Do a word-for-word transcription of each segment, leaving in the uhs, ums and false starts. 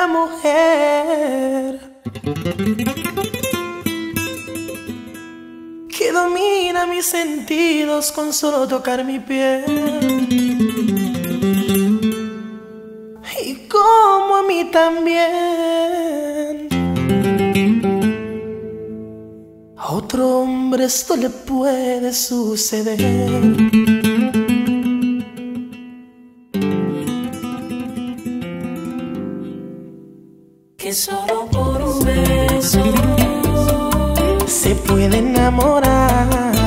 una mujer que domina mis sentidos con solo tocar mi piel, y como a mí también. A otro hombre esto le puede suceder. Que solo por un beso se puede enamorar,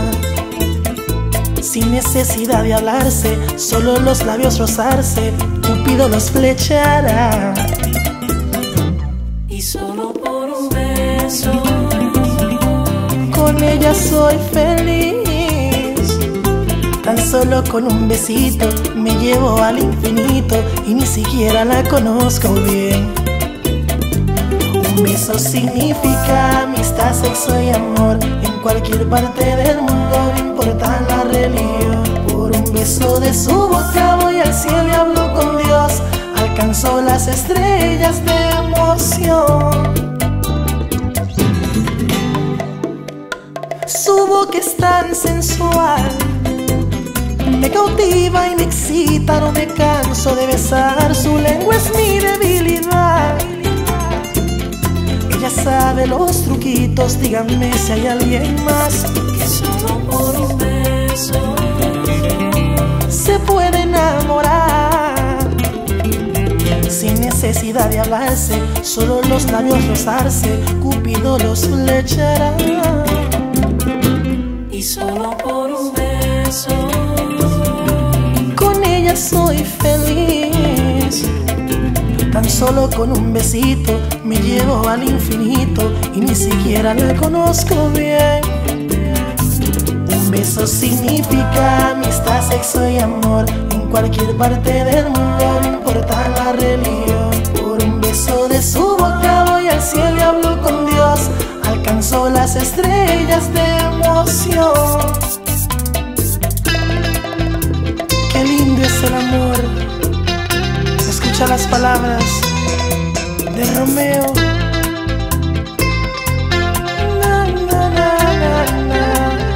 sin necesidad de hablarse, solo los labios rozarse, Cupido los flechará. y solo por un beso Con ella soy feliz, tan solo con un besito me llevo al infinito y ni siquiera la conozco bien. Un beso significa amistad, sexo y amor. En cualquier parte del mundo, no importa la religión. Por un beso de su boca voy al cielo y hablo con Dios. Alcanzó las estrellas de emoción. Su boca es tan sensual, me cautiva y me excita, no me canso de besar. Su lengua es mi debilidad. Ella sabe los truquitos, díganme si hay alguien más. que solo por un beso Se puede enamorar, sin necesidad de hablarse, solo los labios rozarse, Cupido los flechará. y solo por un beso Con ella soy feliz, tan solo con un besito me llevo al infinito y ni siquiera la conozco bien. Un beso significa amistad, sexo y amor. En cualquier parte del mundo, no importa la religión. Por un beso de su boca voy al cielo y hablo con Dios. Alcanzó las estrellas de emoción. Qué lindo es el amor. Escucha las palabras de Romeo. Na, na, na, na, na.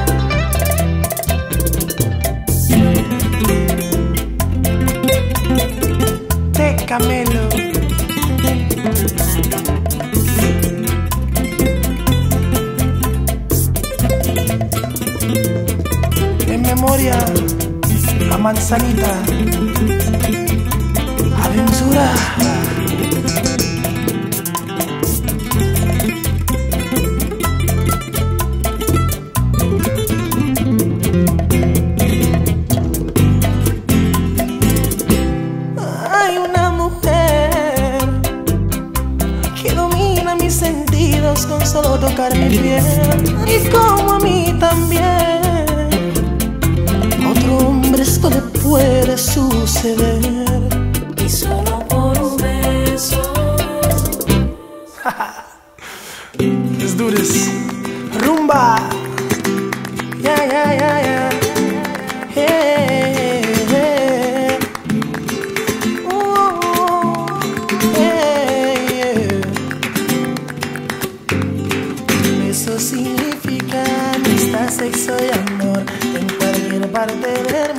De Camelo. En memoria a Manzanita. Aventura. Hay una mujer que domina mis sentidos con solo tocar mi piel, y como a mí también. A otro hombre esto le puede suceder. y solo por un beso Es dures. Rumba. Ya, ya, ya, ya. Hey, hey. Oh, hey, yeah. Eso significa amistad, sexo y amor. En cualquier parte del mundo,